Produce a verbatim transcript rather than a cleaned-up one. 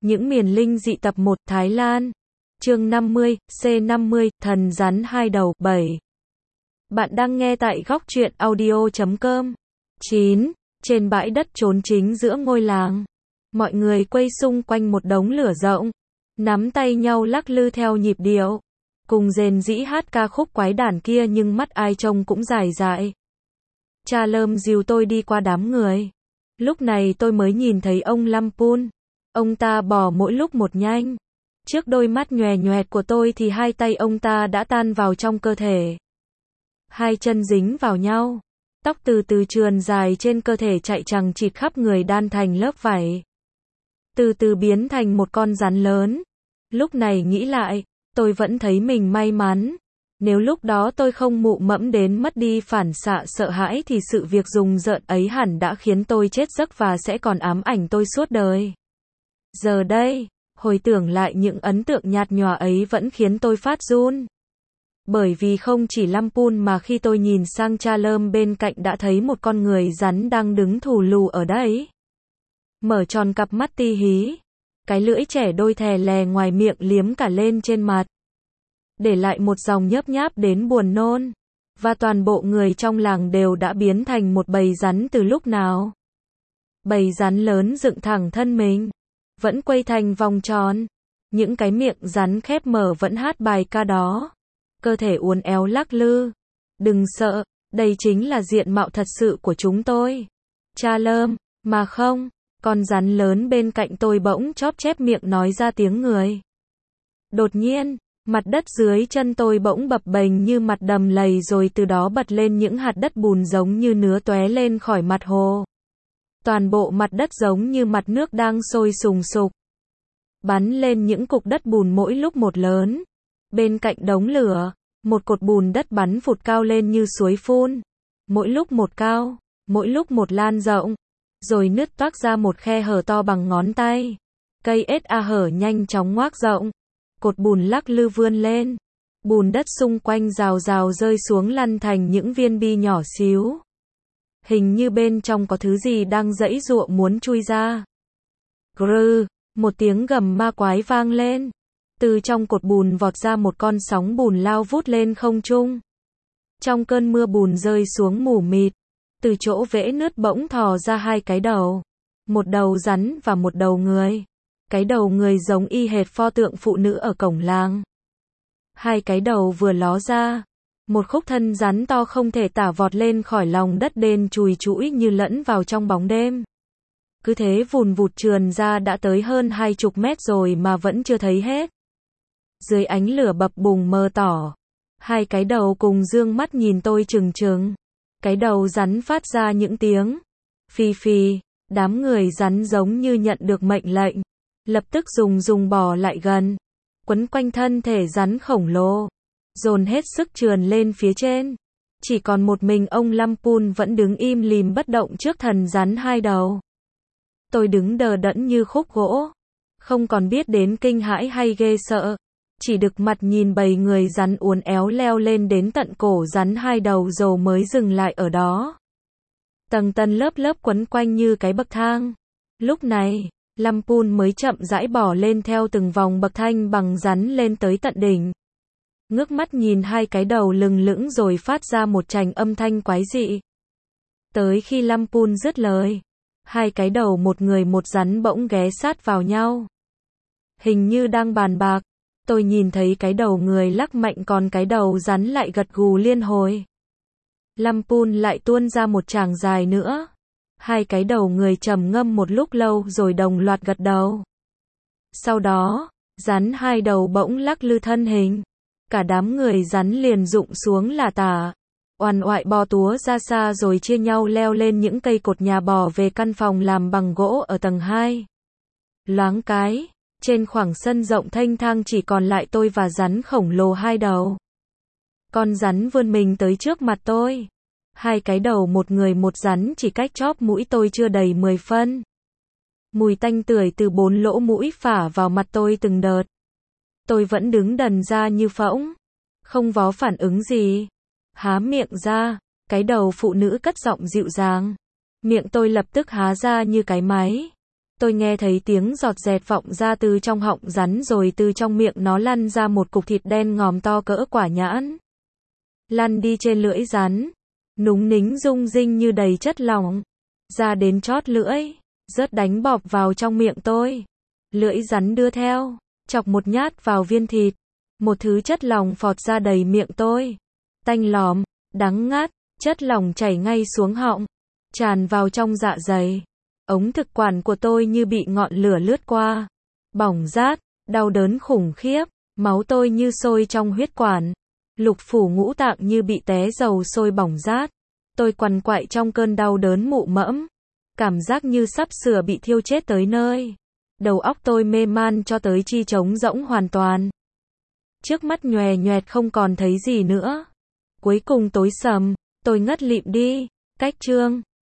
Những miền linh dị tập một Thái Lan. Chương năm mươi, C năm mươi, thần rắn hai đầu, bảy. Bạn đang nghe tại góc truyện audio chấm com. chín. Trên bãi đất trốn chính giữa ngôi làng, mọi người quay xung quanh một đống lửa rộng, nắm tay nhau lắc lư theo nhịp điệu, cùng rền rĩ hát ca khúc quái đản kia, nhưng mắt ai trông cũng dài dại. Cha Lơm dìu tôi đi qua đám người. Lúc này tôi mới nhìn thấy ông Lampun. Ông ta bò mỗi lúc một nhanh. Trước đôi mắt nhòe nhoẹt của tôi thì hai tay ông ta đã tan vào trong cơ thể. Hai chân dính vào nhau. Tóc từ từ trườn dài trên cơ thể chạy chằng chịt khắp người, đan thành lớp vảy. Từ từ biến thành một con rắn lớn. Lúc này nghĩ lại, tôi vẫn thấy mình may mắn. Nếu lúc đó tôi không mụ mẫm đến mất đi phản xạ sợ hãi thì sự việc rùng rợn ấy hẳn đã khiến tôi chết giấc và sẽ còn ám ảnh tôi suốt đời. Giờ đây, hồi tưởng lại những ấn tượng nhạt nhòa ấy vẫn khiến tôi phát run. Bởi vì không chỉ Lampun mà khi tôi nhìn sang cha Lơm bên cạnh đã thấy một con người rắn đang đứng thù lù ở đấy. Mở tròn cặp mắt ti hí. Cái lưỡi trẻ đôi thè lè ngoài miệng liếm cả lên trên mặt. Để lại một dòng nhớp nháp đến buồn nôn. Và toàn bộ người trong làng đều đã biến thành một bầy rắn từ lúc nào. Bầy rắn lớn dựng thẳng thân mình. Vẫn quay thành vòng tròn. Những cái miệng rắn khép mở vẫn hát bài ca đó. Cơ thể uốn éo lắc lư. Đừng sợ, đây chính là diện mạo thật sự của chúng tôi. Cha Lơm, mà không, con rắn lớn bên cạnh tôi bỗng chóp chép miệng nói ra tiếng người. Đột nhiên, mặt đất dưới chân tôi bỗng bập bềnh như mặt đầm lầy, rồi từ đó bật lên những hạt đất bùn giống như nứa tóe lên khỏi mặt hồ. Toàn bộ mặt đất giống như mặt nước đang sôi sùng sục. Bắn lên những cục đất bùn mỗi lúc một lớn. Bên cạnh đống lửa, một cột bùn đất bắn phụt cao lên như suối phun. Mỗi lúc một cao, mỗi lúc một lan rộng. Rồi nứt toác ra một khe hở to bằng ngón tay. Cây ét a hở nhanh chóng ngoác rộng. Cột bùn lắc lư vươn lên. Bùn đất xung quanh rào rào rơi xuống lăn thành những viên bi nhỏ xíu. Hình như bên trong có thứ gì đang giãy giụa muốn chui ra. Grư, một tiếng gầm ma quái vang lên. Từ trong cột bùn vọt ra một con sóng bùn lao vút lên không trung. Trong cơn mưa bùn rơi xuống mù mịt, từ chỗ vẽ nứt bỗng thò ra hai cái đầu. Một đầu rắn và một đầu người. Cái đầu người giống y hệt pho tượng phụ nữ ở cổng làng. Hai cái đầu vừa ló ra, một khúc thân rắn to không thể tả vọt lên khỏi lòng đất đen chùi chũi như lẫn vào trong bóng đêm. Cứ thế vùn vụt trườn ra đã tới hơn hai chục mét rồi mà vẫn chưa thấy hết. Dưới ánh lửa bập bùng mờ tỏ, hai cái đầu cùng dương mắt nhìn tôi trừng trừng. Cái đầu rắn phát ra những tiếng phì phì. Đám người rắn giống như nhận được mệnh lệnh, lập tức dùng dùng bò lại gần, quấn quanh thân thể rắn khổng lồ, dồn hết sức trườn lên phía trên. Chỉ còn một mình ông Lampun vẫn đứng im lìm bất động trước thần rắn hai đầu. Tôi đứng đờ đẫn như khúc gỗ, không còn biết đến kinh hãi hay ghê sợ, chỉ đực mặt nhìn bầy người rắn uốn éo leo lên đến tận cổ rắn hai đầu rồi mới dừng lại ở đó. Tầng tầng lớp lớp quấn quanh như cái bậc thang. Lúc này, Lampun mới chậm rãi bò lên theo từng vòng bậc thang bằng rắn lên tới tận đỉnh. Ngước mắt nhìn hai cái đầu lừng lững rồi phát ra một tràng âm thanh quái dị. Tới khi Lampun dứt lời, hai cái đầu một người một rắn bỗng ghé sát vào nhau. Hình như đang bàn bạc, tôi nhìn thấy cái đầu người lắc mạnh còn cái đầu rắn lại gật gù liên hồi. Lampun lại tuôn ra một tràng dài nữa. Hai cái đầu người trầm ngâm một lúc lâu rồi đồng loạt gật đầu. Sau đó, rắn hai đầu bỗng lắc lư thân hình. Cả đám người rắn liền rụng xuống là tả. Oằn oại bò túa ra xa rồi chia nhau leo lên những cây cột nhà bò về căn phòng làm bằng gỗ ở tầng hai. Loáng cái, trên khoảng sân rộng thênh thang chỉ còn lại tôi và rắn khổng lồ hai đầu. Con rắn vươn mình tới trước mặt tôi. Hai cái đầu một người một rắn chỉ cách chóp mũi tôi chưa đầy mười phân. Mùi tanh tưởi từ bốn lỗ mũi phả vào mặt tôi từng đợt. Tôi vẫn đứng đần ra như phỗng, không có phản ứng gì. Há miệng ra, cái đầu phụ nữ cất giọng dịu dàng. Miệng tôi lập tức há ra như cái máy. Tôi nghe thấy tiếng giọt dẹt vọng ra từ trong họng rắn rồi từ trong miệng nó lăn ra một cục thịt đen ngòm to cỡ quả nhãn. Lăn đi trên lưỡi rắn. Núng nính rung rinh như đầy chất lỏng. Ra đến chót lưỡi. Rớt đánh bọp vào trong miệng tôi. Lưỡi rắn đưa theo. Chọc một nhát vào viên thịt. Một thứ chất lỏng phọt ra đầy miệng tôi. Tanh lòm, đắng ngắt, chất lỏng chảy ngay xuống họng. Tràn vào trong dạ dày. Ống thực quản của tôi như bị ngọn lửa lướt qua. Bỏng rát, đau đớn khủng khiếp. Máu tôi như sôi trong huyết quản. Lục phủ ngũ tạng như bị té dầu sôi bỏng rát. Tôi quằn quại trong cơn đau đớn mụ mẫm. Cảm giác như sắp sửa bị thiêu chết tới nơi. Đầu óc tôi mê man cho tới chi trống rỗng hoàn toàn. Trước mắt nhòe nhoẹt không còn thấy gì nữa. Cuối cùng tối sầm, tôi ngất lịm đi. Cách chương